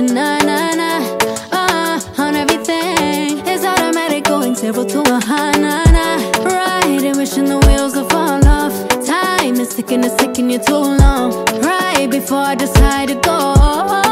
a na-na-na. On everything. It's automatic, going 0 to a na-na. Riding, wishing the wheels will fall off. Time is ticking, it's taking you too long. Right before I decide to go.